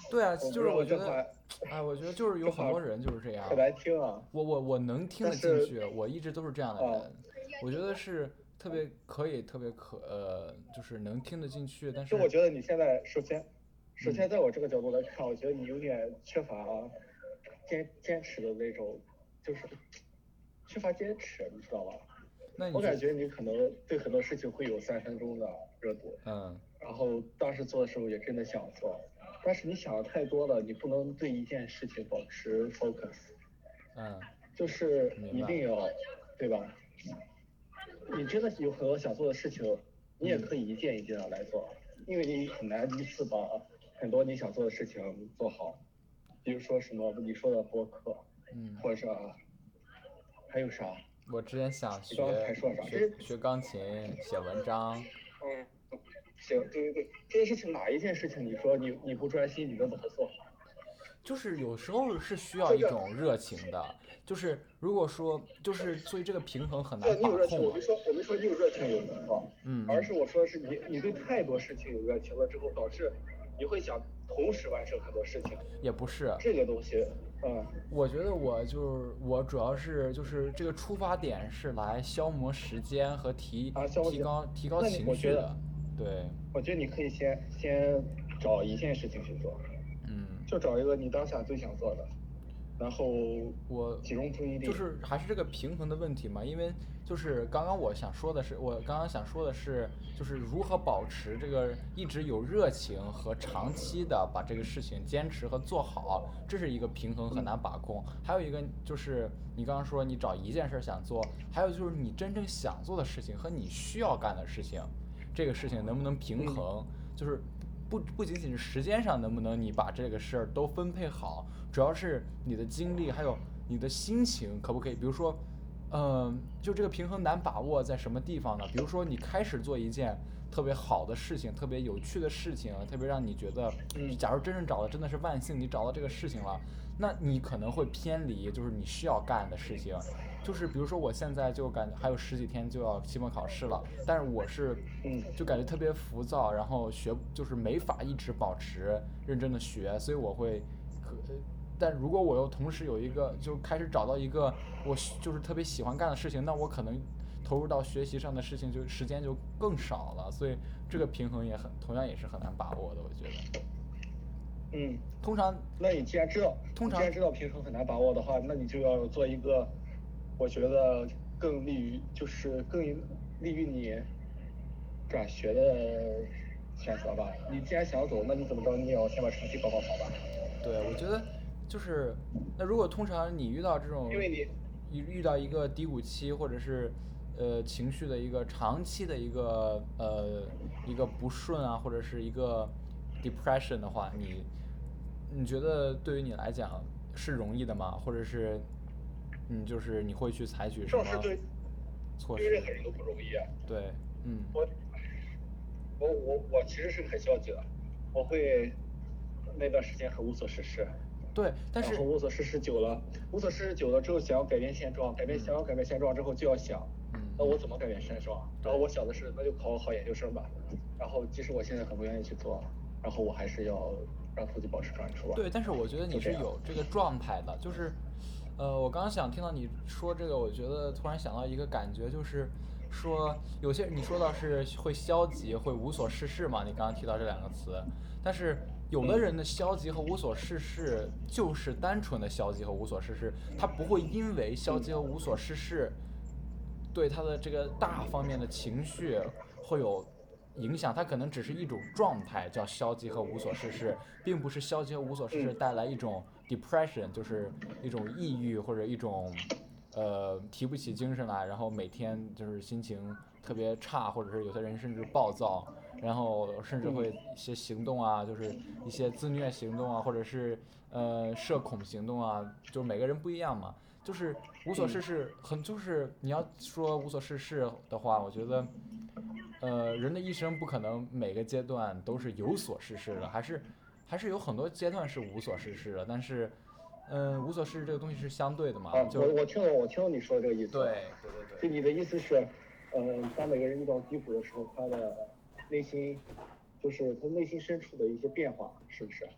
对啊， 我不就是知道这话我觉得，哎，我觉得就是有这话很多人就是这样， 可难听啊。 我能听但是得进去，我一直都是这样的啊， 人，我觉得是特别可以，特别就是能听得进去，但是， 就我觉得你现在首先嗯， 在我这个角度来看，我觉得你有点缺乏坚持的那种，就是缺乏坚持，你知道吧？ 那你觉， 我感觉你可能对很多事情会有3分钟的热度， 嗯然后当时做的时候也真的想做，但是你想的太多了，你不能对一件事情保持 focus， 嗯， 就是明白， 一定要，对吧？你真的有很多想做的事情，你也嗯可以一件一件的来做，因为你很难一次把很多你想做的事情做好。比如说什么你说的播客， 嗯， 或者还有啥？ 我之前想你刚刚还学说啥？这些， 学钢琴，写文章， 嗯，行，对对对，这些事情哪一件事情你说你不专心，你能把它做好？ 就是有时候是需要一这个种热情的，就是如果说就是所以这个平衡很难这你有热情， 把控嘛， 我没说你有热情有能啊，而嗯嗯。 是我说的是你对太多事情有热情了之后，导致你会想同时完成很多事情， 也不是， 这个东西，嗯我觉得我主要是就是这个出发点是来消磨时间和消磨时间， 提高那情绪的， 我觉得对， 你可以先找一件事情去做， 嗯， 就找一个你当下最想做的，然后我集中注意力。 就是还是这个平衡的问题嘛，因为就是我刚刚想说的是，就是如何保持这个一直有热情和长期的把这个事情坚持和做好，这是一个平衡很难把控。还有一个就是你刚刚说你找一件事想做，还有就是你真正想做的事情和你需要干的事情，这个事情能不能平嗯衡，就是不仅仅是时间上能不能你把这个事儿都分配好，主要是你的精力还有你的心情可不可以？比如说，就这个平衡难把握在什么地方呢？比如说你开始做一件特别好的事情，特别有趣的事情，特别让你觉得， 嗯假如真正找到真的是万幸，你找到这个事情了，那你可能会偏离就是你需要干的事情。就是比如说我现在就感觉还有十几天就要期末考试了，但是我是嗯就感觉特别浮躁，然后就是没法一直保持认真的学，所以我会但如果我又同时有一个就开始找到一个我就是特别喜欢干的事情，那我可能投入到学习上的事情就时间就更少了，所以这个平衡同样也是很难把握的，我觉得。 嗯。 通常那你既然知道， 通常平衡很难把握的话，那你就要做一个，我觉得更利于你转学的选择吧。你既然想走，那你怎么着你也要先把成绩搞好吧， 对，我觉得就是那如果通常你遇到这种因为你遇到一个低谷期，或者是情绪的一个长期的一个不顺啊，或者是一个 depression 的话，你觉得对于你来讲是容易的吗？或者是就是你会去采取什么这种事措施？ 对于任何人都不容易啊。 对，嗯我我其实是很消极的，我会那段时间很无所事事， 对，但然后是无所事事久了之后，想要改变现状，想要改变现状之后，就要想，那我嗯嗯， 怎么改变现状？然后对。 我想的是，那就考好研究生吧。然后即使我现在很不愿意去做，然后我还是要让自己保持专注吧。 对，但是我觉得你是就这样。 有这个状态的，就是，我刚刚想听到你说这个，我觉得突然想到一个感觉，就是说有些你说到是会消极，会无所事事嘛，你刚刚提到这两个词，但是有的嗯人的消极和无所事事就是单纯的消极和无所事事，他不会因为消极和无所事事对他的这个大方面的情绪会有影响，它可能只是一种状态，叫消极和无所事事，并不是消极和无所事事嗯带来一种 depression，就是一种抑郁或者一种提不起精神来，然后每天就是心情特别差，或者是有些人甚至暴躁，然后甚至会嗯一些行动啊，就是一些自虐行动啊，或者是社恐行动啊，就是每个人不一样嘛。就是无所事嗯。 事，就是你要说无所事事的话，我觉得，人的一生不可能每个阶段都是有所事事的，还是有很多阶段是无所事事的。但是，无所事事这个东西是相对的嘛， 啊， 就我听懂你说的这个意思了。 对对对对就你的意思是，当每个人遇到低谷的时候，他的内心，就是他内心深处的一些变化，是不是？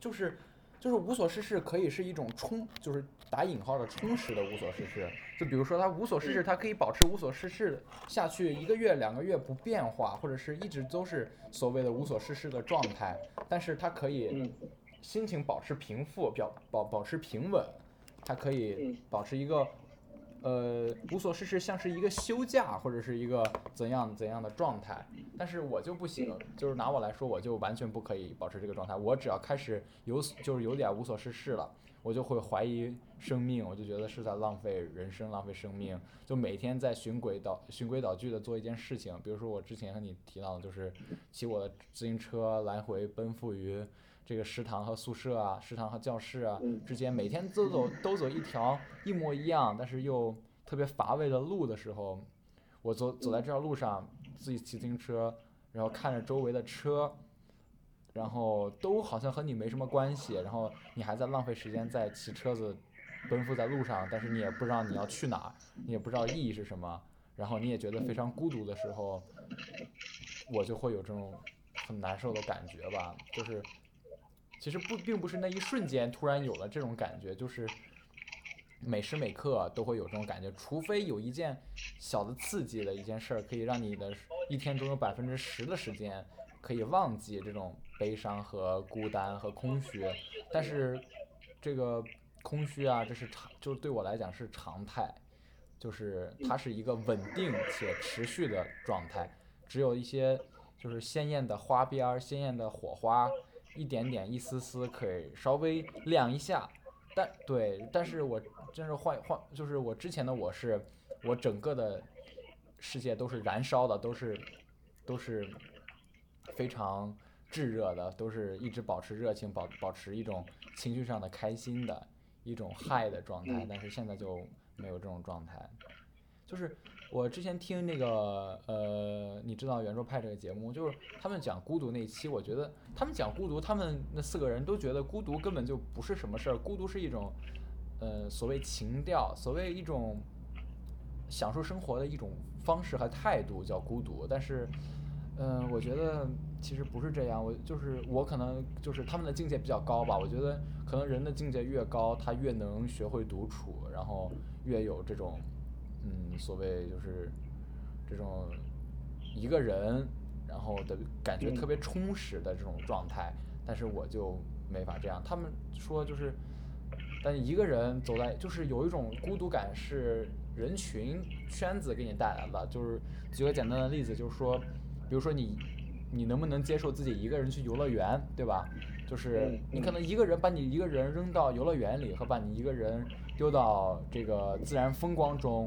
就是无所事事可以是一种就是打引号的充实的无所事事。就比如说他无所事事，他可以保持无所事事下去1个月2个月不变化，或者是一直都是所谓的无所事事的状态，但是他可以心情保持平复，保持平稳，他可以保持一个无所事事，像是一个休假或者是一个怎样的状态。但是我就不行，就是拿我来说，我就完全不可以保持这个状态。我只要开始就是有点无所事事了，我就会怀疑生命，我就觉得是在浪费人生，浪费生命。就每天在循规蹈矩的做一件事情，比如说我之前和你提到的，就是骑我的自行车来回奔赴于这个食堂和宿舍啊，食堂和教室啊之间，每天都走一条一模一样，但是又特别乏味的路的时候，我走在这条路上，自己骑自行车，然后看着周围的车，然后都好像和你没什么关系，然后你还在浪费时间在骑车子奔赴在路上，但是你也不知道你要去哪儿，你也不知道意义是什么，然后你也觉得非常孤独的时候，我就会有这种很难受的感觉吧。就是其实并不是那一瞬间突然有了这种感觉，就是每时每刻都会有这种感觉，除非有一件小的刺激的一件事儿，可以让你的一天中有10%的时间可以忘记这种悲伤和孤单和空虚。但是这个空虚啊，这是就对我来讲是常态，就是它是一个稳定且持续的状态，只有一些就是鲜艳的花边、鲜艳的火花，一点点、一丝丝可以稍微亮一下。但是我真是就是我之前的我整个的世界都是燃烧的，都是非常炙热的，都是一直保持热情，保持一种情绪上的开心的一种嗨的状态。但是现在就没有这种状态。就是我之前听那个你知道圆桌派这个节目，就是他们讲孤独那期，我觉得他们讲孤独，他们那4个人都觉得孤独根本就不是什么事儿，孤独是一种所谓情调，所谓一种享受生活的一种方式和态度叫孤独。但是我觉得其实不是这样，我可能就是他们的境界比较高吧，我觉得可能人的境界越高，他越能学会独处，然后越有这种所谓就是这种一个人然后的感觉特别充实的这种状态。但是我就没法这样。他们说就是，但一个人走在就是有一种孤独感是人群圈子给你带来的。就是举个简单的例子，就是说比如说你能不能接受自己一个人去游乐园，对吧？就是你可能把你一个人扔到游乐园里，和把你一个人丢到这个自然风光中，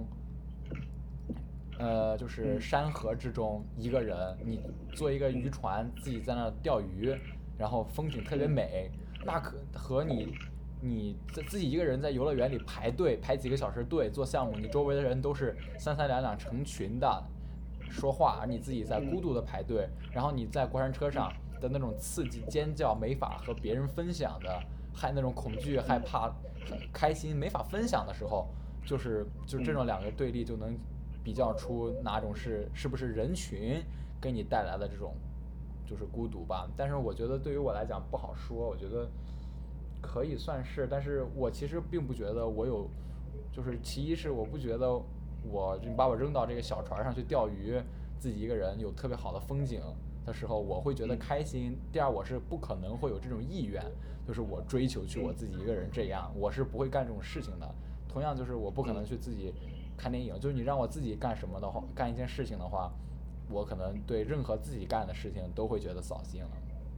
就是山河之中，一个人你坐一个渔船自己在那钓鱼，然后风景特别美，那和你自己一个人在游乐园里排队排几个小时队做项目，你周围的人都是三三两两成群的说话，而你自己在孤独的排队，然后你在过山车上的那种刺激尖叫没法和别人分享的，还那种恐惧害怕开心没法分享的时候，就这种2个对立就能比较出哪种是不是人群给你带来的这种就是孤独吧。但是我觉得对于我来讲不好说，我觉得可以算是，但是我其实并不觉得我有，就是其一是我不觉得你把我扔到这个小船上去钓鱼，自己一个人有特别好的风景的时候我会觉得开心。第二，我是不可能会有这种意愿，就是我追求去我自己一个人这样，我是不会干这种事情的。同样就是我不可能去自己看电影，就是你让我自己干什么的话，干一件事情的话，我可能对任何自己干的事情都会觉得扫兴了。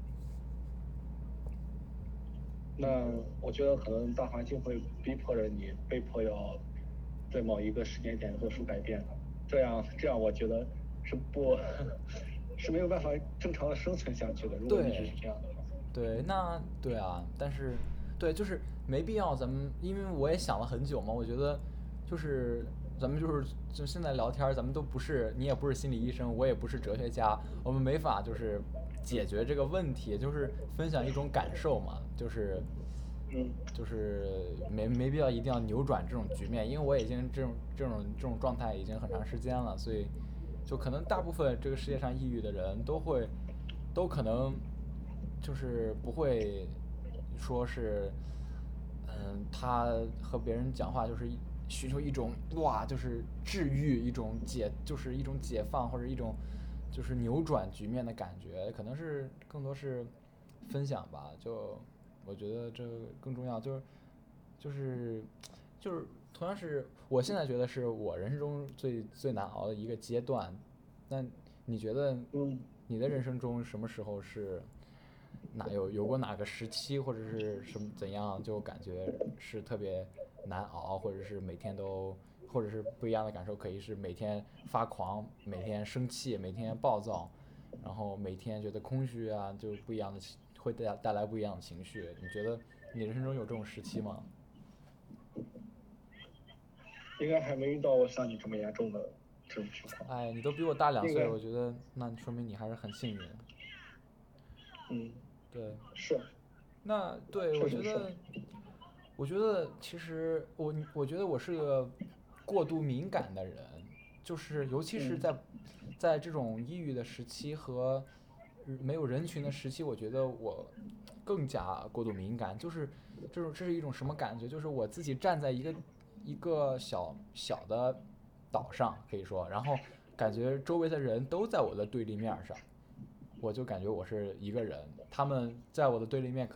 那我觉得可能大环境会逼迫着你，被迫要在某一个时间点做出改变的。这样我觉得是没有办法正常的生存下去的。如果一直是这样的话。 对啊，但是就是没必要咱们，因为我也想了很久嘛，我觉得就是咱们就现在聊天，咱们都不是，你也不是心理医生，我也不是哲学家，我们没法就是解决这个问题，就是分享一种感受嘛，就是没必要一定要扭转这种局面，因为我已经这种状态已经很长时间了，所以就可能大部分这个世界上抑郁的人都可能就是不会说是，他和别人讲话就是寻求一种哇，就是治愈，就是一种解放或者一种就是扭转局面的感觉，可能是更多是分享吧。就我觉得这更重要，就是就是同样是我现在觉得是我人生中最难熬的一个阶段。那你觉得你的人生中什么时候是有过哪个时期或者是什么怎样就感觉是特别难熬，或者是每天都或者是不一样的感受，可以是每天发狂，每天生气，每天暴躁，然后每天觉得空虚啊，就不一样的会带来不一样的情绪。你觉得你人生中有这种时期吗？ 应该还没遇到像你这么严重的这种情况。 哎，你都比我大2岁， 应该， 我觉得那说明你还是很幸运。 嗯， 对， 是， 那对确实是。 我觉得其实我觉得我是个过度敏感的人，就是尤其是嗯在这种抑郁的时期和没有人群的时期，我觉得我更加过度敏感。就是这是一种什么感觉？就是我自己站在一个小小的岛上，可以说，然后感觉周围的人都在我的对立面上，我就感觉我是一个人。他们在我的对立面，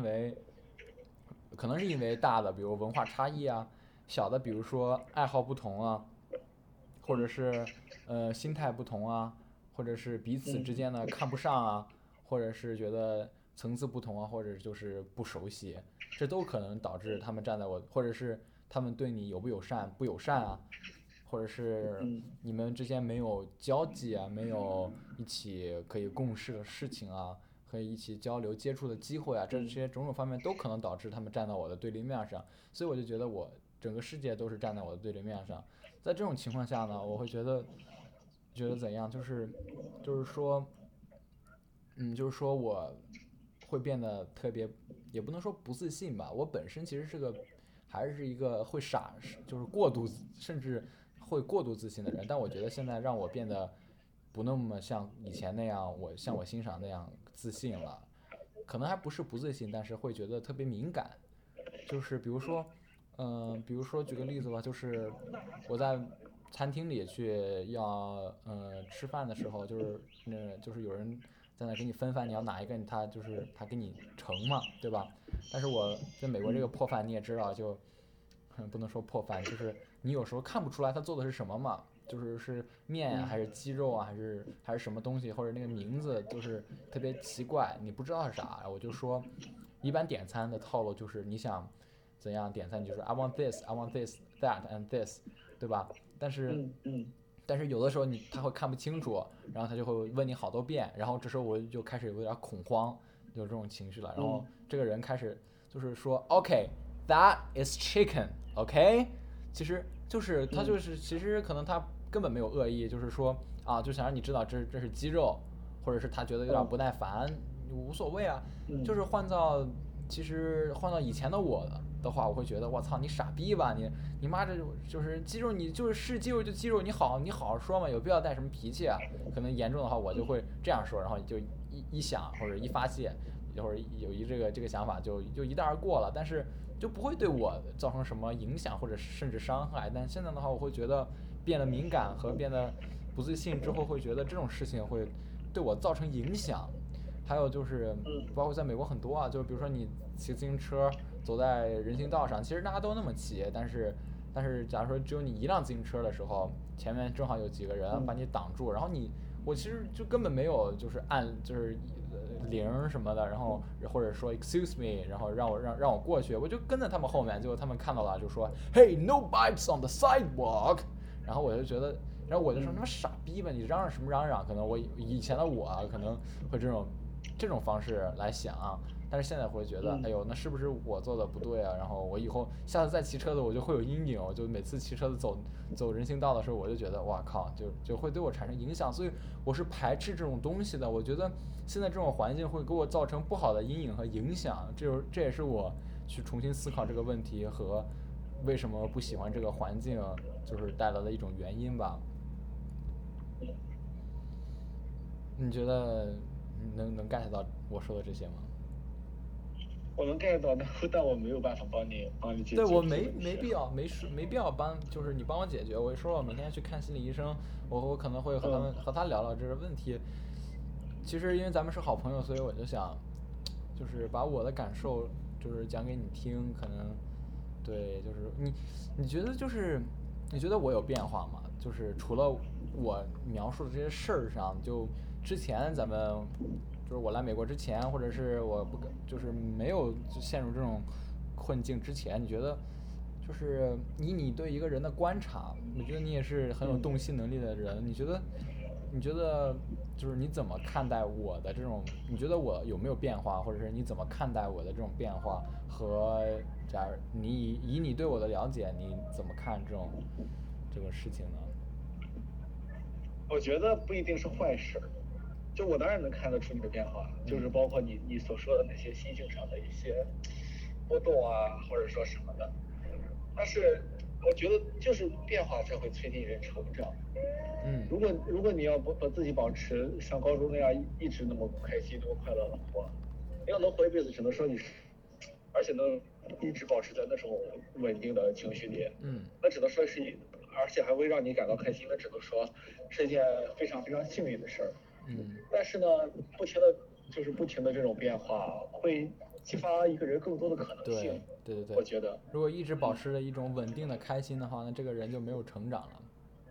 可能是因为大的，比如文化差异啊，小的比如说爱好不同啊，或者嗯是心态不同啊，或者是彼此之嗯间的看不上啊，或者是觉得层次不同啊，或者就是不熟悉，这都可能导致他们站在我，或者是他们对你友不友善、不友善啊，或者是嗯你们之间没有交际啊，没有一起可以共事的事情啊，可以一起交流接触的机会啊，这嗯些种种方面都可能导致他们站到我的对立面上，所以我就觉得我整个世界都是站在我的对立面上。在这种情况下呢，我会觉得怎样，就是说，就是说我会变得特别，也不能说不自信吧，我本身其实还是一个会就是甚至会过度自信的人，但我觉得现在让我变得不那么像以前那样，像我欣赏那样自信了，可能还不是不自信，但是会觉得特别敏感，就是比如说，比如说举个例子吧，就是我在餐厅里去要吃饭的时候，就是有人在那给你分饭，你要哪一个，他给你盛嘛，对吧？但是我在美国这个嗯破饭你也知道，就不能说破饭，就是你有时候看不出来他做的是什么嘛，是面呀、还是鸡肉啊，还是什么东西，或者那个名字就是特别奇怪，你不知道是啥。我就说，一般点餐的套路就是你想怎样点餐，你就是 I want this, I want this, that and this，对吧？但是嗯嗯但是有的时候他会看不清楚，然后他就会问你好多遍，然后这时候我就开始有点恐慌，有这种情绪了。然后嗯这个人开始就是说，OK，that is chicken，OK，其实嗯其实可能他根本没有恶意，就是说啊，就想让你知道这是鸡肉，或者是他觉得有点不耐烦，无所谓啊。就是嗯其实换到以前的我的话，我会觉得我操你傻逼吧你妈就是鸡肉，你就是鸡肉就鸡肉，你好好说嘛，有必要带什么脾气啊？可能严重的话我就会这样说，然后就一想或者一发泄，一会儿有这个想法就一带而过了，但是就不会对我造成什么影响或者甚至伤害。但现在的话，我会觉得变得敏感和变得不自信之后，会觉得这种事情会对我造成影响。还有就是包括在美国很多啊，就是比如说你骑自行车走在人行道上，其实大家都那么骑，但是假如说只有你一辆自行车的时候，前面正好有几个人把你挡住，然后我其实就根本没有就是铃什么的，然后或者说 excuse me，然后让我过去，我就跟在他们后面，结果他们看到了就说 Hey no bikes on the sidewalk，然后我就觉得。然后我就说他妈傻逼吧，你嚷嚷什么嚷嚷？可能我以前的我可能会这种方式来想，但是现在会觉得，哎呦，那是不是我做的不对啊？然后我以后下次再骑车子，我就会有阴影，我就每次骑车子走人行道的时候，我就觉得，哇靠，就会对我产生影响，所以我是排斥这种东西的。我觉得现在这种环境会给我造成不好的阴影和影响，这也是我去重新思考这个问题和为什么不喜欢这个环境，就是带来的一种原因吧。你觉得能 get 到我说的这些吗？ 我能 get 到，但我没有办法帮你解决对，我这个问题。 没必要没必要就是你帮我解决。我说我每天去看心理医生，我可能会和他聊聊这个问题。其实因为咱们是好朋友，所以我就想，就是把我的感受就是讲给你听，可能对，就是你觉得就是你觉得我有变化吗？就是除了我描述的这些事儿上，就之前咱们就是我来美国之前，或者是我不就是没有陷入这种困境之前，你觉得就是以你对一个人的观察，我觉得你也是很有洞悉能力的人，你觉得就是你怎么看待我的这种？你觉得我有没有变化，或者是你怎么看待我的这种变化？和假如以你对我的了解，你怎么看这个事情呢？ 我觉得不一定是坏事，就我当然能看得出你的变化，就是包括你所说的那些心境上的一些波动啊，或者说什么的。但是我觉得就是变化才会催进人成长。如果你要把自己保持像高中那样一直那么开心、那么快乐的活，你要能活一辈子，只能说你是，而且能一直保持在那种稳定的情绪里，那只能说是而且还会让你感到开心，那只能说是一件非常非常幸运的事儿。但是呢，不停的这种变化，会激发一个人更多的可能性。 对， 我觉得， 如果一直保持着一种稳定的开心的话，那这个人就没有成长了。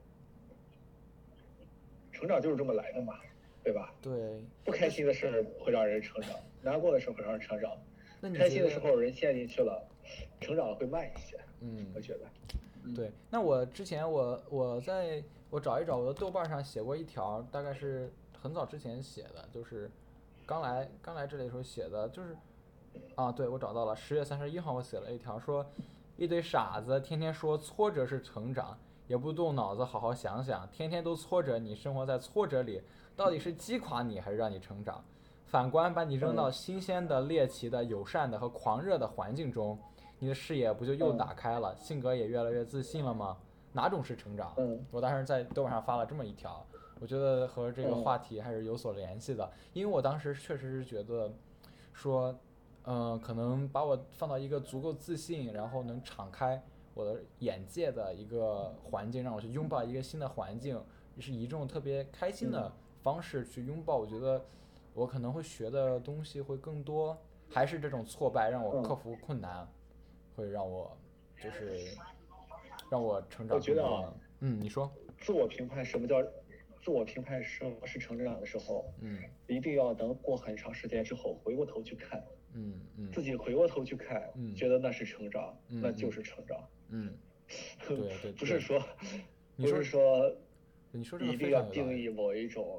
成长就是这么来的嘛，对吧？ 对。 不开心的事会让人成长，难过的时候会让人成长。 那你开心的时候人陷进去了，成长会慢一些。我觉得。 对，那我之前我找一找我的豆瓣上写过一条，大概是很早之前写的，就是刚来这里的时候写的，就是对，我找到了10月31号我写了一条，说一堆傻子天天说挫折是成长，也不动脑子好好想想，天天都挫折你，生活在挫折里，到底是击垮你还是让你成长？反观把你扔到新鲜的、猎奇的、友善的和狂热的环境中，你的视野不就又打开了，性格也越来越自信了吗？哪种是成长？我当时在豆瓣上发了这么一条，我觉得和这个话题还是有所联系的，因为我当时确实是觉得说，可能把我放到一个足够自信，然后能敞开我的眼界的一个环境，让我去拥抱一个新的环境，是以这种特别开心的方式去拥抱，我觉得我可能会学的东西会更多，还是这种挫败让我克服困难，会让我让我成长更多。 我觉得你说。 自我评判什么是成长的时候，一定要等过很长时间之后回过头去看，自己回过头去看，觉得那是成长，那就是成长。 对， 不是说你说一定要定义某一种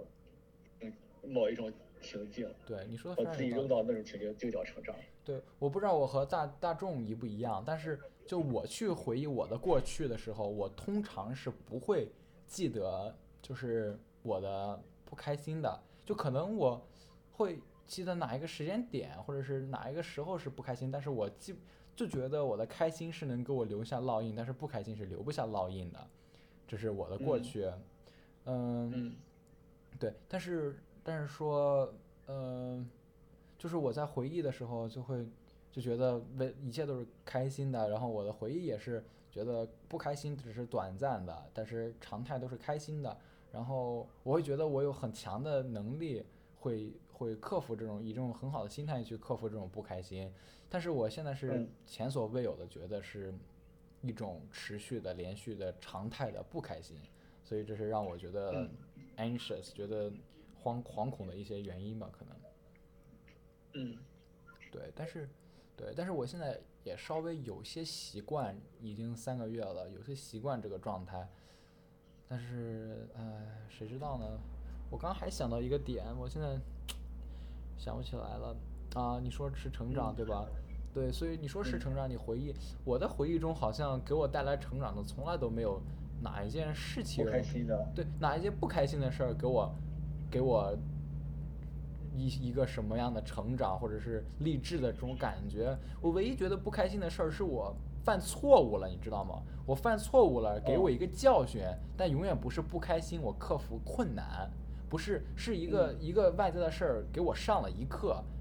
情境， 对，你说的非常有道理， 把自己扔到那种情境就叫成长。 对，我不知道我和大众一不一样，但是就我去回忆我的过去的时候，我通常是不会记得就是我的不开心的，就可能我会记得哪一个时间点或者是哪一个时候是不开心，但是我就觉得我的开心是能给我留下烙印，但是不开心是留不下烙印的，这是我的过去。对，但是说，就是我在回忆的时候就觉得一切都是开心的，然后我的回忆也是觉得不开心只是短暂的，但是常态都是开心的，然后我会觉得我有很强的能力会克服以这种很好的心态去克服这种不开心，但是我现在是前所未有的觉得是一种持续的连续的常态的不开心，所以这是让我觉得anxious 觉得惶恐的一些原因吧，可能。对，但是我现在也稍微有些习惯，已经3个月了，有些习惯这个状态，但是谁知道呢？我刚还想到一个点，我现在想不起来了你说是成长对吧？对，所以你说是成长，你回忆我的回忆中好像给我带来成长的从来都没有哪一件事情不开心的， 对，哪一件不开心的事儿给我一个什么样的成长或者是励志的这种感觉。我唯一觉得不开心的事儿是我犯错误了，你知道吗？我犯错误了，给我一个教训，但永远不是不开心，我克服困难，不是，是一个外在的事儿给我上了一课，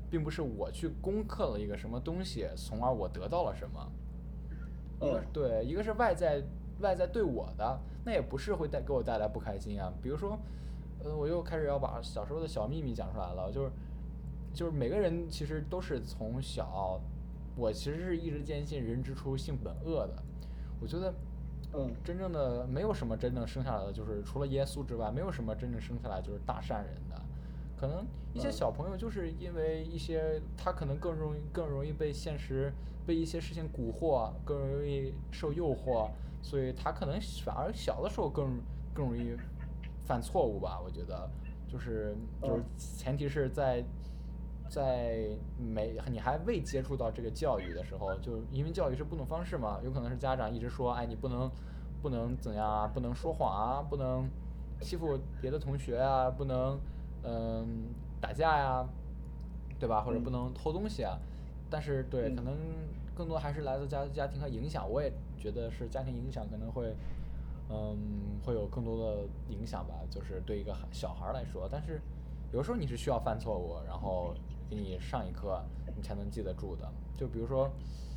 并不是我去攻克了一个什么东西，从而我得到了什么。对，一个是外在对我的，那也不是会给我带来不开心啊。比如说，我又开始要把小时候的小秘密讲出来了，就是每个人其实都是从小，我其实是一直坚信人之初性本恶的。我觉得，真正的没有什么真正生下来的就是除了耶稣之外，没有什么真正生下来就是大善人的。可能一些小朋友就是因为一些他可能更容易被现实被一些事情蛊惑，更容易受诱惑，所以他可能反而小的时候更容易犯错误吧。我觉得就是前提是在你还未接触到这个教育的时候，就因为教育是不同方式嘛，有可能是家长一直说，哎，你不能怎样啊，不能说谎啊，不能欺负别的同学啊，不能打架呀，对吧？或者不能偷东西啊。但是对，可能更多还是来自家庭和影响。我也觉得是家庭影响可能会有更多的影响吧，就是对一个小孩来说。但是有时候你是需要犯错误，然后给你上一课，你才能记得住的。就比如说，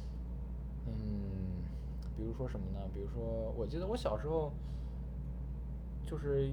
比如说什么呢？比如说，我记得我小时候就是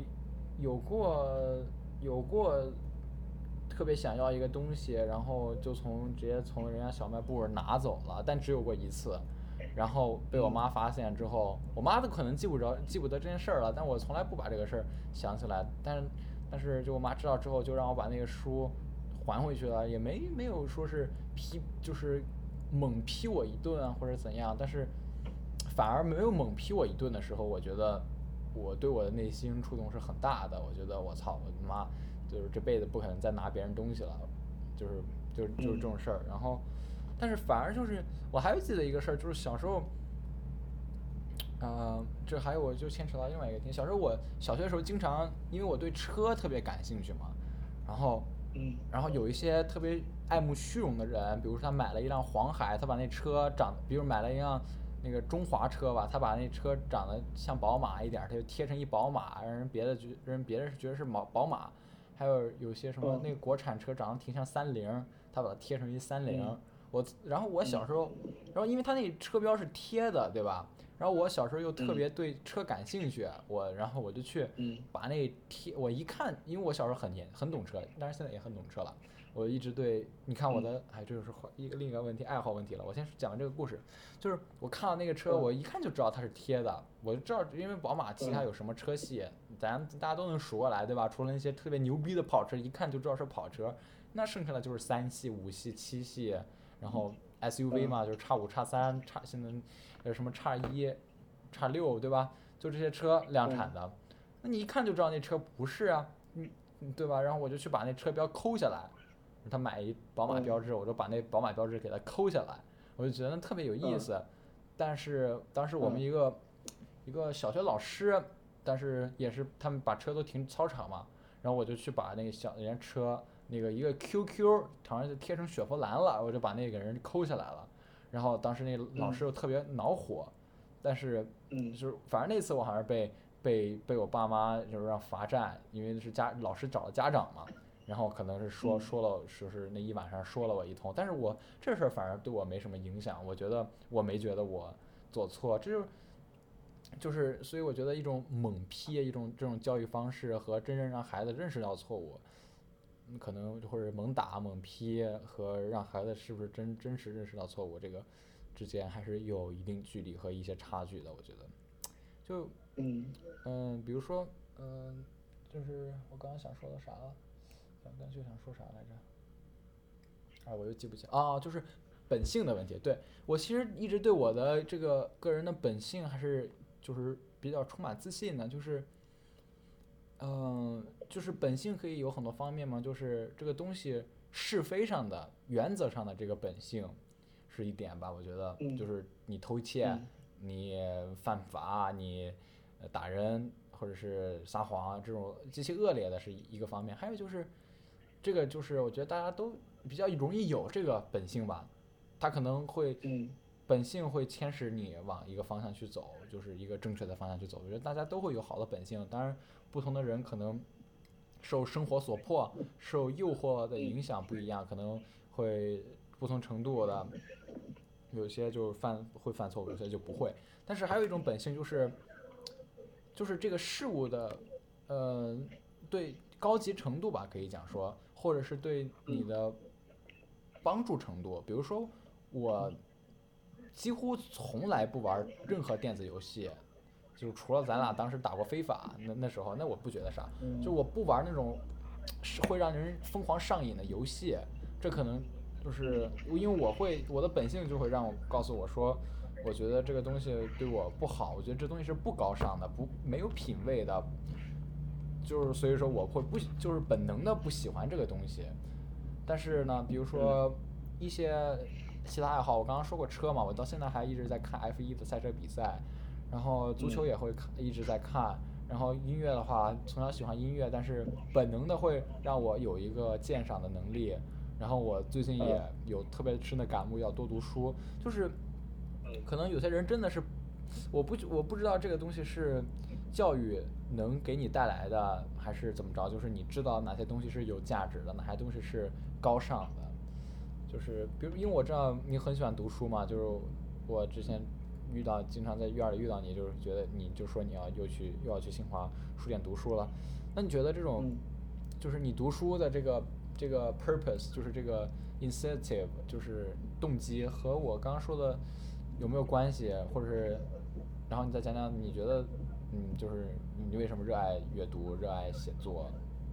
有过特别想要一个东西，然后就直接从人家小卖部拿走了，但只有过一次，然后被我妈发现之后，我妈都可能记不得这件事儿了，但我从来不把这个事儿想起来，但是就我妈知道之后，就让我把那个书还回去了，也没有说是就是猛批我一顿啊或者怎样，但是反而没有猛批我一顿的时候，我觉得我对我的内心触动是很大的。我觉得我操，我妈就是这辈子不可能再拿别人东西了，就是这种事儿。然后，但是反而就是我还记得一个事儿，就是小时候，这还有我就牵扯到另外一个点。小时候我小学的时候经常因为我对车特别感兴趣嘛，然后有一些特别爱慕虚荣的人，比如说他买了一辆黄海，他把那车比如买了一辆那个中华车吧，他把那车长得像宝马一点，他就贴成一宝马，让人别的觉得是宝马。还有些什么那个国产车长得挺像30，他把它贴成一30。然后我小时候，然后因为他那车标是贴的，对吧？然后我小时候又特别对车感兴趣，然后我就去把那我一看，因为我小时候很懂车，但是现在也很懂车了。我一直对，你看我的，这就是另一个问题，爱好问题了。我先讲完这个故事，就是我看到那个车，我一看就知道它是贴的，我就知道，因为宝马其他有什么车系，大家都能数过来，对吧？除了那些特别牛逼的跑车，一看就知道是跑车，那剩下的就是3系、5系、7系，然后 SUV 嘛，就是X5、X3、现在什么X1、X6，对吧？就这些车量产的，那你一看就知道那车不是啊，对吧？然后我就去把那车标抠下来，他买一宝马标志，我就把那宝马标志给它抠下来，我就觉得特别有意思。但是当时我们一个小学老师，但是也是他们把车都停操场嘛，然后我就去把那个人家车那个一个 QQ 好像就贴成雪佛兰了，我就把那个人抠下来了。然后当时那老师又特别恼火，但是就是反正那次我好像是被我爸妈就是让罚站，因为是老师找了家长嘛，然后可能是说了，说是那一晚上说了我一通，但是这事儿反而对我没什么影响，我没觉得我做错，就是所以我觉得一种猛批一种这种教育方式和真正让孩子认识到错误，可能或者猛打猛批和让孩子是不是真实认识到错误，这个之间还是有一定距离和一些差距的，我觉得。就比如说就是我刚刚想说的啥了，就想说啥来着？我又记不起啊，就是本性的问题。对，我其实一直对我的这个个人的本性还是就是比较充满自信的，就是本性可以有很多方面嘛，就是这个东西是非上的原则上的这个本性是一点吧，我觉得就是你偷窃，你犯法，你打人或者是撒谎这些恶劣的是一个方面，还有就是这个就是我觉得大家都比较容易有这个本性吧，他可能会本性会牵使你往一个方向去走，就是一个正确的方向去走。我觉得大家都会有好的本性，当然不同的人可能受生活所迫、受诱惑的影响不一样，可能会不同程度的，有些就会犯错误，有些就不会。但是还有一种本性就是这个事物的对高级程度吧，可以讲说，或者是对你的帮助程度。比如说我几乎从来不玩任何电子游戏，就除了咱俩当时打过非法，那时候那我不觉得啥，就我不玩那种会让人疯狂上瘾的游戏，这可能就是因为我的本性就会让我告诉我说，我觉得这个东西对我不好，我觉得这东西是不高尚的，没有品位的，就是所以说我会不就是本能的不喜欢这个东西。但是呢，比如说一些其他爱好，我刚刚说过车嘛，我到现在还一直在看 F1的赛车比赛，然后足球也会看，一直在看。然后音乐的话，从小喜欢音乐，但是本能的会让我有一个鉴赏的能力。然后我最近也有特别深的感悟，要多读书。就是可能有些人真的是，我不知道这个东西是教育能给你带来的，还是怎么着？就是你知道哪些东西是有价值的，哪些东西是高尚的。就是比如，因为我知道你很喜欢读书嘛，就是我之前经常在院里遇到你，就是觉得你就说你又要去新华书店读书了。那你觉得这种，就是你读书的这个 purpose， 就是这个 incentive， 就是动机和我刚刚说的有没有关系？或者是，然后你再讲讲你觉得，就是你为什么热爱阅读、热爱写作？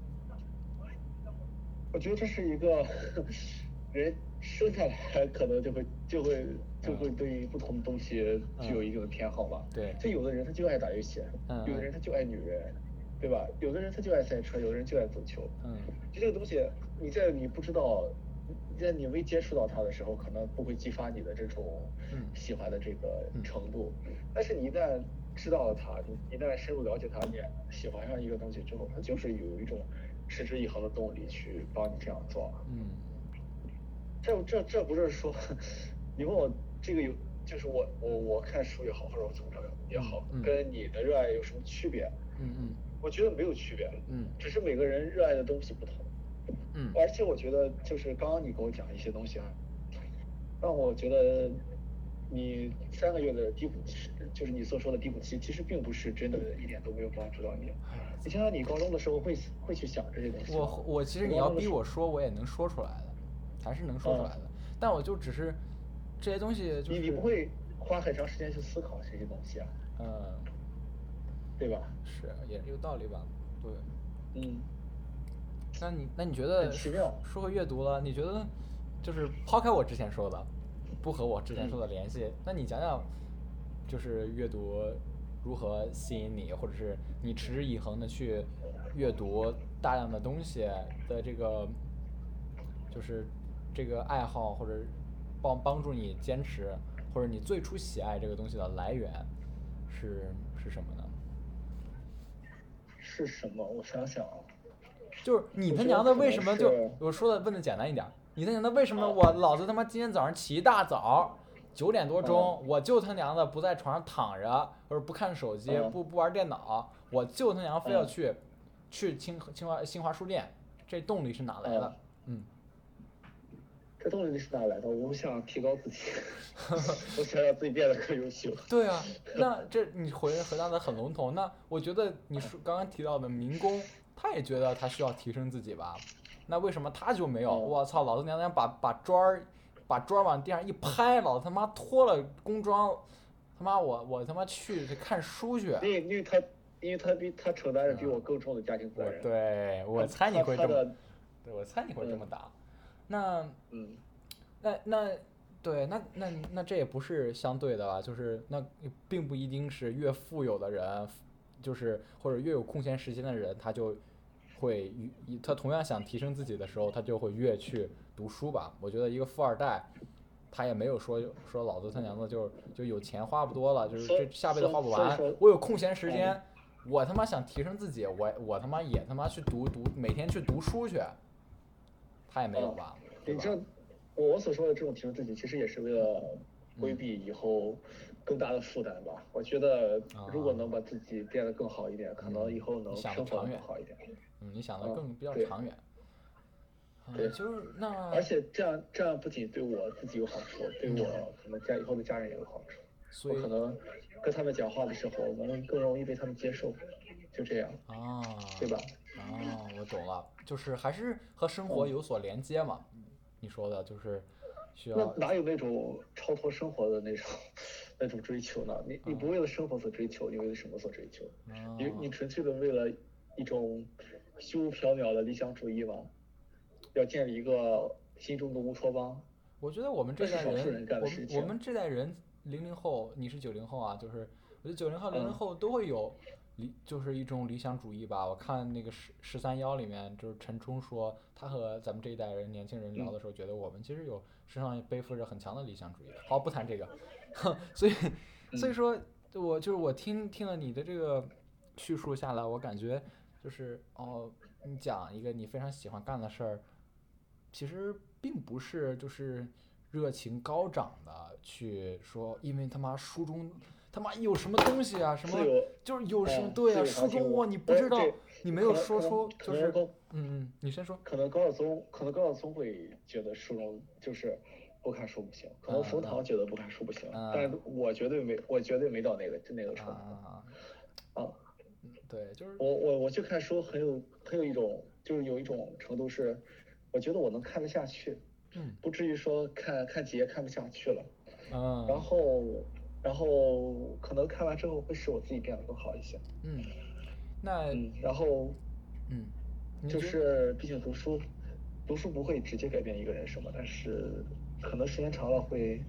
我觉得这是一个人生下来可能就会对于不同的东西具有一定的偏好吧。 对。 就有的人他就爱打游戏，有的人他就爱女人，对吧？有的人他就爱赛车，有的人就爱足球。就这个东西，你不知道，在你未接触到它的时候，可能不会激发你的这种喜欢的这个程度。但是你一旦知道了它，你一旦深入了解它，你喜欢上一个东西之后，它就是有一种持之以恒的动力去帮你这样做。这不是说，你问我这个就是我看书也好，或者我怎么着也好，跟你的热爱有什么区别？我觉得没有区别，只是每个人热爱的东西不同。而且我觉得就是刚刚你给我讲一些东西啊，让我觉得你3个月的低谷期，就是你所说的低谷期，其实并不是真的一点都没有帮助到你。你想想你高中的时候会去想这些东西吗？ 我其实你要逼我说，我也能说出来的，还是能说出来的。但我就只是这些东西，就是你不会花很长时间去思考这些东西啊。对吧？ 是，也有道理吧？对。那你觉很得奇妙。 说回阅读了，你觉得就是抛开我之前说的，不和我之前说的联系，那你讲讲，就是阅读如何吸引你，或者是你持之以恒的去阅读大量的东西的这个，就是这个爱好，或者帮助你坚持，或者你最初喜爱这个东西的来源是什么呢？ 是什么？我想想啊。 就是你他娘的为什么就我说的问的简单一点，你他娘的为什么老子他妈今天早上起一大早9点多钟，我就他娘的不在床上躺着，或者不看手机，不玩电脑，我就他娘非要去新华书店，这动力是哪来的？ 这动力是哪来的？我想提高自己，我想让自己变得更优秀。 对啊，那这你回答的很笼统。那我觉得你说刚刚提到的民工，他也觉得他需要提升自己吧？那为什么他就没有？我操，老子娘把砖往地上一拍，老子他妈脱了工装，他妈我他妈去看书去。 因为他承担着比我更重的家庭责任。 对，我猜你会这么，对，我猜你会这么打。那对，那这也不是相对的吧？就是那并不一定是越富有的人，就是或者越有空闲时间的人，他就会他同样想提升自己的时候，他就会越去读书吧。我觉得一个富二代，他也没有说老子他娘的就有钱花不多了，就是这下辈子花不完。我有空闲时间，我他妈想提升自己，我他妈也他妈去每天去读书去。他也没有吧？ 你这我所说的这种提升自己，其实也是为了规避以后更大的负担吧。我觉得如果能把自己变得更好一点，可能以后能生活得更好一点。 你想的比较长远。 对， 就是那， 而且这样不仅对我自己有好处，对我可能以后的家人也有好处。 所以我可能跟他们讲话的时候，我能更容易被他们接受，就这样，对吧？ 我懂了，就是还是和生活嗯， 有所连接嘛。你说的就是需那要， 哪有那种超脱生活的那种追求呢？你不为了生活所追求，你为了什么所追求？你纯粹的为了一种虚无缥缈的理想主义吗？要建立一个心中的乌托邦， 我觉得我们这那是代人， 少数人干的事情。 我们这代人，00后，你是90后啊，就是我觉得90后、零零嗯后都会有就是一种理想主义吧。我看那个13邀里面，就是陈冲说，他和咱们这一代人年轻人聊的时候，觉得我们其实身上背负着很强的理想主义。好，不谈这个，所以说，我听了你的这个叙述下来，我感觉就是你讲一个你非常喜欢干的事儿。其实并不是就是热情高涨的去说，因为他妈书中他妈有什么东西啊，什么就是有什么对啊，书中你不知道，你没有说出就是你先说。 可能高晓松会觉得书中就是不看书不行，可能冯唐觉得不看书不行，但是我绝对没到那个程度。 对，就是我去看书很有一种就是有一种程度是，我觉得我能看得下去，不至于说看几页看不下去了，然后可能看完之后会使我自己变得更好一些，然后就是毕竟读书不会直接改变一个人什么，但是可能时间长了会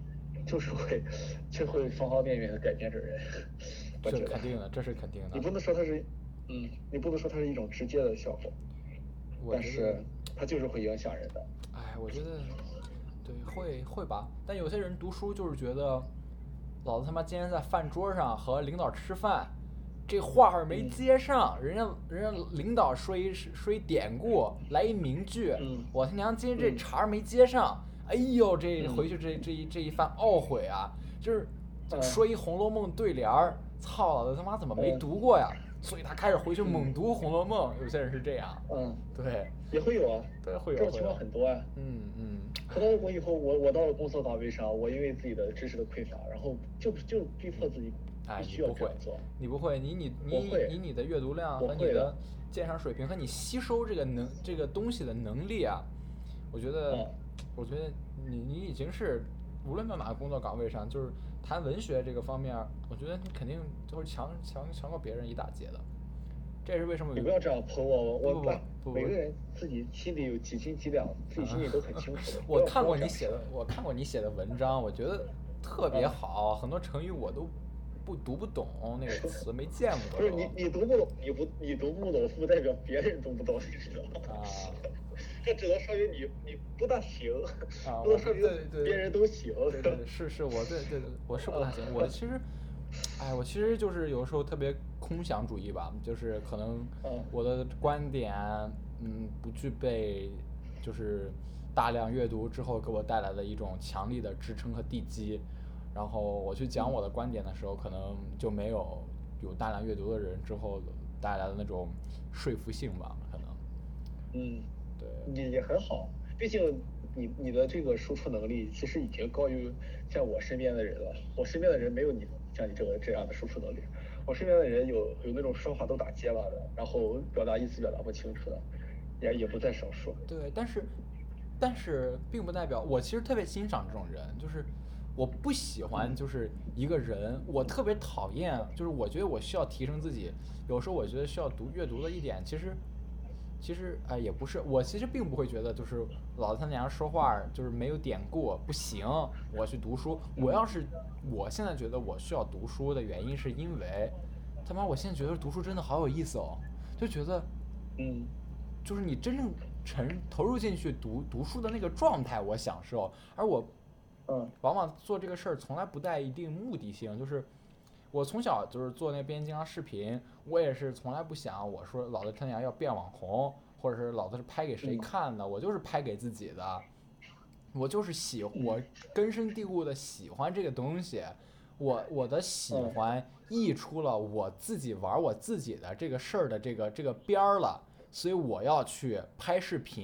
方方面面的改变着人，我觉得肯定的，这是肯定的。 你不能说它是一种直接的效果，但是它就是会影响人的。 哎，我觉得对会吧，但有些人读书就是觉得，老子他妈今天在饭桌上和领导吃饭，这话没接上，人家领导说一典故，来一名句，我他娘今天这茬没接上，哎呦，这回去这一番懊悔啊，就是说一《红楼梦》对联儿，操，老子他妈怎么没读过呀？所以他开始回去猛读《红楼梦》，有些人是这样。对， 也会有啊， 对，会有这种情况很多啊。可能我以后我到了工作岗位上，我因为自己的知识的匮乏，然后就逼迫自己必须要这样做。 你不会，你的阅读量和你的鉴赏水平和你吸收这个东西的能力啊，我觉得你已经是无论到哪个工作岗位上，就是谈文学这个方面，我觉得你肯定都是强过别人一大截的。这也是为什么你不要这样喷我，每个人自己心里有几斤几两，自己心里都很清楚的。 我看过你写的文章，我觉得特别好，很多成语我都读不懂，那个词没见过。 不是你读不懂，你读不懂，不代表别人读不懂，你知道吗？这只能说明你不大行，不能说明别人都行。 对，是我我是不大行，我其实就是有时候特别空想主义吧，就是可能我的观点不具备就是大量阅读之后给我带来的一种强力的支撑和地基，然后我去讲我的观点的时候，可能就没有大量阅读的人之后带来的那种说服性吧，可能。对， 也很好，毕竟你的这个输出能力其实已经高于像我身边的人了。我身边的人没有像你这样的输出能力。我身边的人有那种说话都打结巴的，然后表达意思表达不清楚的，也不在少数。 对，但是并不代表我其实特别欣赏这种人，就是我不喜欢就是一个人，我特别讨厌，就是我觉得我需要提升自己，有时候我觉得需要阅读的一点，其实也不是，我其实并不会觉得就是老子他娘说话就是没有典故不行，我去读书。我现在觉得我需要读书的原因是因为他妈我现在觉得读书真的好有意思哦，就觉得就是你真正投入进去读书的那个状态我享受，而我往往做这个事儿从来不带一定目的性，就是我从小就是做那个编辑经常视频，我也是从来不想我说老子他娘要变网红，或者是老子是拍给谁看的，我就是拍给自己的，我就是我根深蒂固的喜欢这个东西，我的喜欢溢出了我自己玩我自己的这个事儿的这个边儿了，所以我要去拍视频，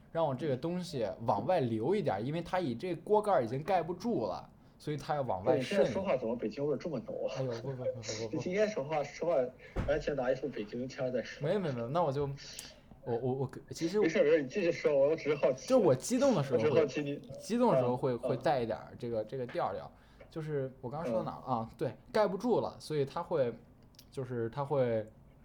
让我这个东西往外流一点，因为它这锅盖已经盖不住了，所以它要往外渗。 你现在说话怎么北京味这么浓啊？ 哎呦，不， 你今天说话完全拿一副北京腔在说。 没有，那我就，我其实没事，你继续说，我只是好奇。 就是我激动的时候会，激动的时候会带一点这个调调，就是我刚刚说到哪儿啊？对，盖不住了，所以它会，就是它会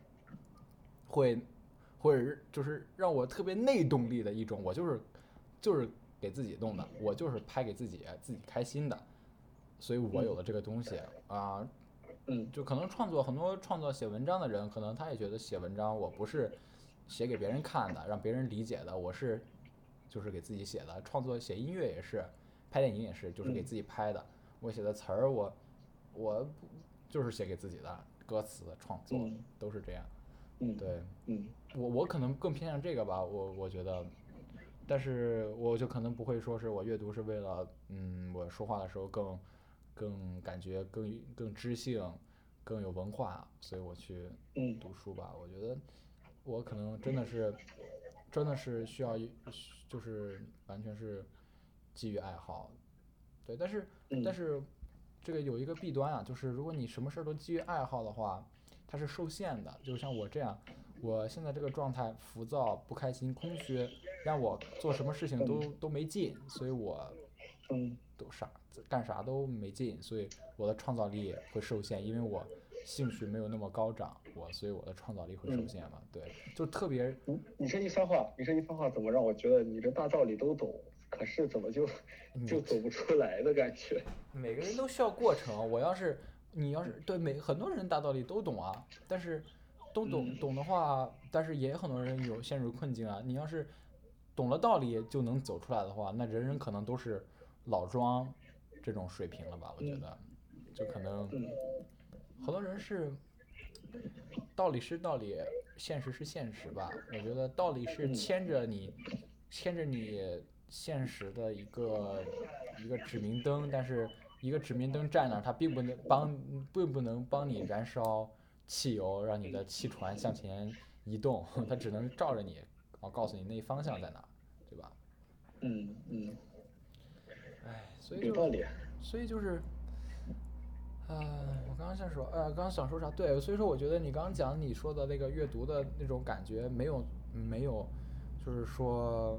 就是让我特别内动力的一种，我就是给自己弄的，我就是拍给自己开心的，所以我有了这个东西啊。就可能很多创作写文章的人，可能他也觉得写文章我不是写给别人看的，让别人理解的，我是就是给自己写的。创作写音乐也是，拍电影也是，就是给自己拍的。我写的词儿，我就是写给自己的，歌词创作都是这样。对，我可能更偏向这个吧，我觉得，但是我就可能不会说是我阅读是为了，我说话的时候更感觉更知性，更有文化，所以我去读书吧。我觉得我可能真的是需要，就是完全是基于爱好，对，但是这个有一个弊端啊，就是如果你什么事儿都基于爱好的话，它是受限的。就像我这样，我现在这个状态浮躁、不开心、空虚，让我做什么事情都没劲，所以我都干啥都没劲，所以我的创造力会受限，因为我兴趣没有那么高涨，所以我的创造力会受限嘛。对，就特别。 你这一番话怎么让我觉得你这大道理都懂，可是怎么就走不出来的感觉？ 每个人都需要过程。你要是对很多人大道理都懂啊，但是都懂的话，但是也很多人有陷入困境啊。你要是懂了道理就能走出来的话，那人可能都是老庄这种水平了吧？我觉得，就可能很多人是道理是道理，现实是现实吧。我觉得道理是牵着你现实的一个指明灯，但是一个指明灯站那儿，它并不能帮你燃烧汽油，让你的汽船向前移动，它只能照着你，告诉你那方向在哪，对吧？ 有道理。 所以就是，我刚刚想说啥？对，所以说我觉得你刚刚讲你说的那个阅读的那种感觉没有，就是说，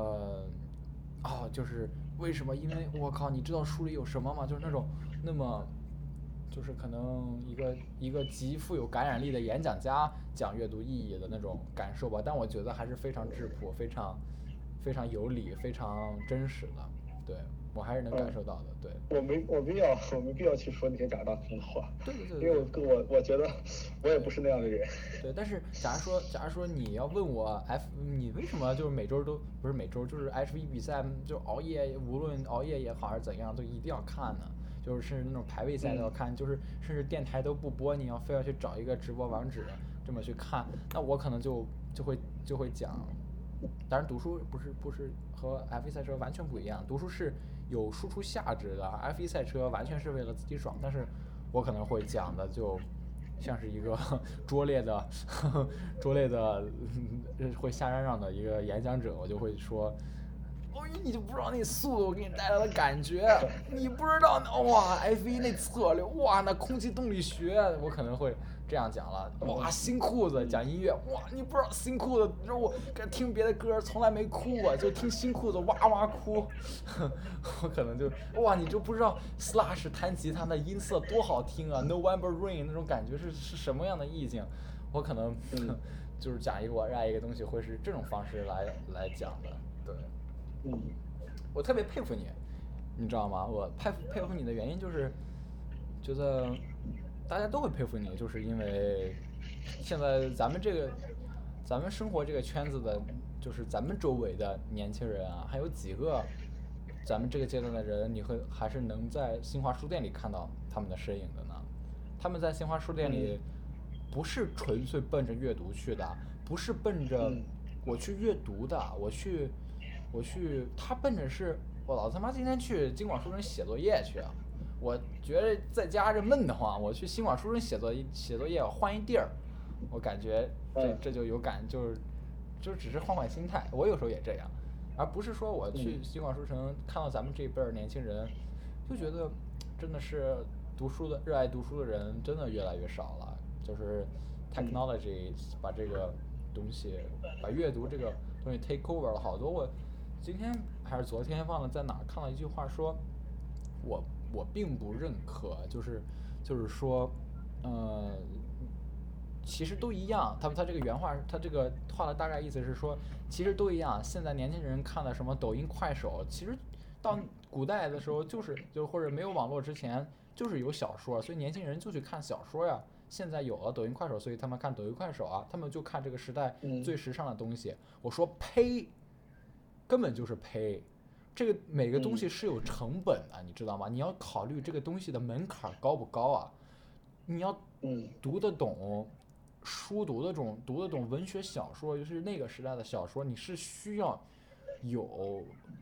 就是为什么？因为我靠，你知道书里有什么吗？就是那么，就是可能一个极富有感染力的演讲家讲阅读意义的那种感受吧。但我觉得还是非常质朴、非常有理、非常真实的。对，我还是能感受到的。对， 我没必要去说那些假大空的话。 对， 因为我觉得我也不是那样的人。 对，但是假如说你要问我你为什么就是每周都不是每周，就是 H1比赛就熬夜，无论熬夜也好还是怎样，都一定要看呢？就是甚至那种排位赛都要看，就是甚至电台都不播，你非要去找一个直播网址这么去看，那我可能就会讲。当然读书不是和 F1 赛车完全不一样，读书是有输出价值的， F1 赛车完全是为了自己爽。但是我可能会讲的就像是一个拙劣的会瞎嚷嚷的一个演讲者，我就会说，你就不知道那速度给你带来的感觉，你不知道哇 F1 那策略，哇那空气动力学，我可能会这样讲了。哇新裤子讲音乐，哇你不知道新裤子，我听别的歌从来没哭过，就听新裤子哇哇哭。我可能就哇你就不知道 Slash 弹吉他的音色多好听啊 November Rain 那种感觉是什么样的意境。我可能就是讲一个我爱一个东西会是这种方式来讲的。对，我特别佩服你，你知道吗？我佩服你的原因就是觉得大家都会佩服你，就是因为现在咱们生活这个圈子的，就是咱们周围的年轻人啊，还有几个咱们这个阶段的人，你还是能在新华书店里看到他们的身影的呢。他们在新华书店里不是纯粹奔着阅读去的，不是奔着我去阅读的，我去，他奔着是我老他妈今天去京广书城写作业去，我觉得在家这闷得慌，我去新广书城写作业，我换一地儿，我感觉这就有感，就只是换心态。我有时候也这样， 而不是说我去西广书城看到咱们这一辈儿年轻人，就觉得真的是热爱读书的人真的越来越少了，就是 technology 把这个东西，把阅读这个东西 take over 了好多。我今天还是昨天忘了在哪儿看到一句话说，我并不认可，就是说，呃，其实都一样。他这个原话，他这个话的大概意思是说，其实都一样。现在年轻人看的什么抖音、快手，其实到古代的时候或者没有网络之前，就是有小说，所以年轻人就去看小说呀。现在有了抖音、快手，所以他们看抖音、快手啊，他们就看这个时代最时尚的东西。我说呸，根本就是呸。这个每个东西是有成本的，你知道吗？你要考虑这个东西的门槛高不高啊？你要读得懂书，读得懂文学小说，尤其是那个时代的小说，你是需要有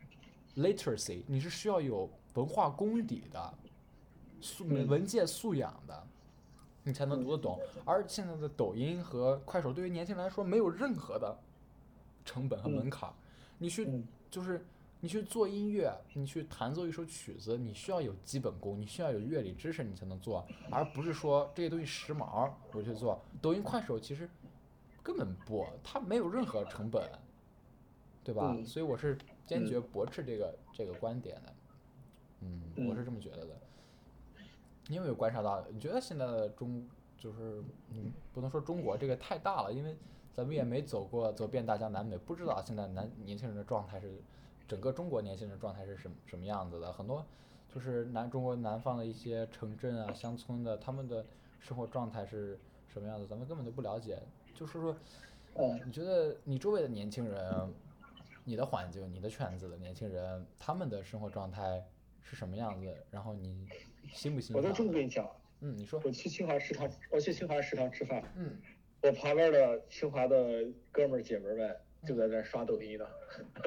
literacy， 你是需要有文化功底的，文件素养的，你才能读得懂。而现在的抖音和快手对于年轻人来说没有任何的成本和门槛，你去做音乐，你去弹奏一首曲子，你需要有基本功，你需要有乐理知识，你才能做，而不是说这些东西时髦我去做。抖音、快手其实根本不，它没有任何成本，对吧？所以我是坚决驳斥这个观点的。我是这么觉得的。你有没有观察到？你觉得现在的就是不能说中国这个太大了，因为咱们也没走遍大江南北，不知道现在年轻人的状态是。整个中国年轻人状态是什么样子的？很多就是中国南方的一些城镇啊、乡村的，他们的生活状态是什么样子，咱们根本都不了解。就是说，你觉得你周围的年轻人，你的环境、你的圈子的年轻人，他们的生活状态是什么样子？然后你欣不欣赏？ 我就这么跟你讲。 你说。 我去清华食堂吃饭。我旁边的清华的哥们儿姐们儿们就在那刷抖音呢。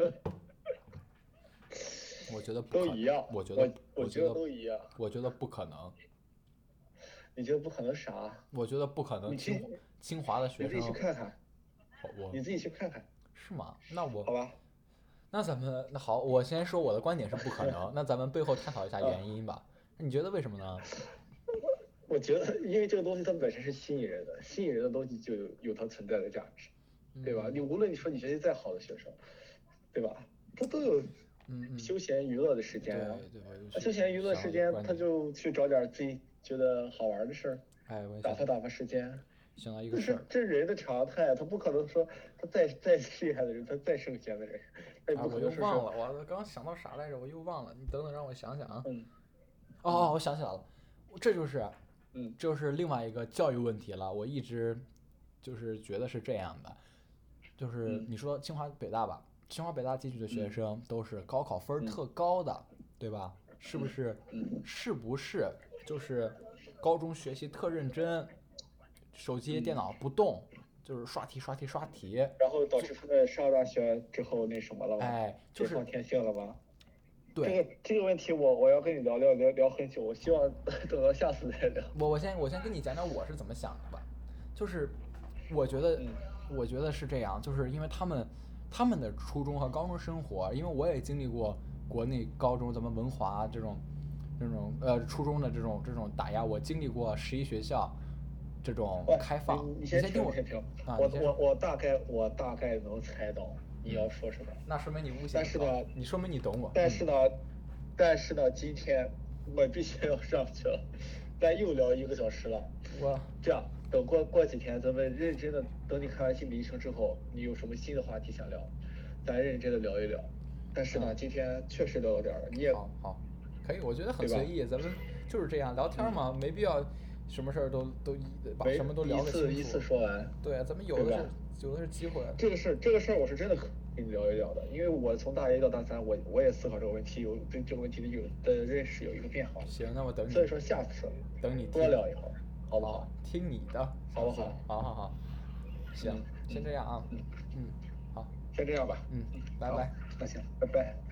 我觉得都一样。 我觉得都一样。 我觉得不可能。 你觉得不可能啥？ 我觉得不可能。清华的学生。 你自己去看看。你自己去看看。 是吗？那我。 好吧。 那好，我先说我的观点是不可能。那咱们背后探讨一下原因吧。你觉得为什么呢？ 我觉得，因为这个东西它本身是吸引人的，吸引人的东西就有它存在的价值，对吧？你无论你说你学习再好的学生，对吧？他都有休闲娱乐的时间啊。对。休闲娱乐时间，他就去找点自己觉得好玩的事儿，打发时间。 想到一个事儿。 这是人的常态，他不可能说他再厉害的人，他再圣贤的人，他也不可能说。 我又忘了，我刚想到啥来着？我又忘了，你等等让我想想啊。我想起来了，这就是另外一个教育问题了。我一直就是觉得是这样的，就是你说清华北大吧，清华北大进去的学生都是高考分特高的，对吧？是不是？是不是？就是高中学习特认真，手机电脑不动，就是刷题。 然后导致他们上大学之后那什么了吗？ 就是放天性了吗？ 对。 这个问题我要跟你聊很久，我希望等到下次再聊。 我先跟你讲讲我是怎么想的吧，就是我觉得是这样，就是因为他们的初中和高中生活，因为我也经历过国内高中咱们文华这种初中的这种打压，我经历过11学校这种开放。 你先听我。我大概能猜到你要说什么。 那说明你悟性。 但是呢， 你说明你懂我。 但是呢，今天我必须要上去了，咱又聊1个小时了。这样，等过几天，咱们认真的，等你看完心理医生之后，你有什么新的话题想聊，咱认真的聊一聊。但是呢，今天确实聊到点了，你也好，可以，我觉得很随意，咱们就是这样聊天嘛，没必要什么事儿都把什么都聊得清楚。 一次说完。 对，咱们有的是机会。 这个事儿我是真的跟你聊一聊的，因为我从大1到大3，我也思考这个问题，对这个问题的认识有一个变化。 行，那我等你。 所以说下次等你多聊一会儿，好不好？ 听你的， 好不好？ 好。行，先这样啊。好， 先这样吧。 拜拜。 那行，拜拜。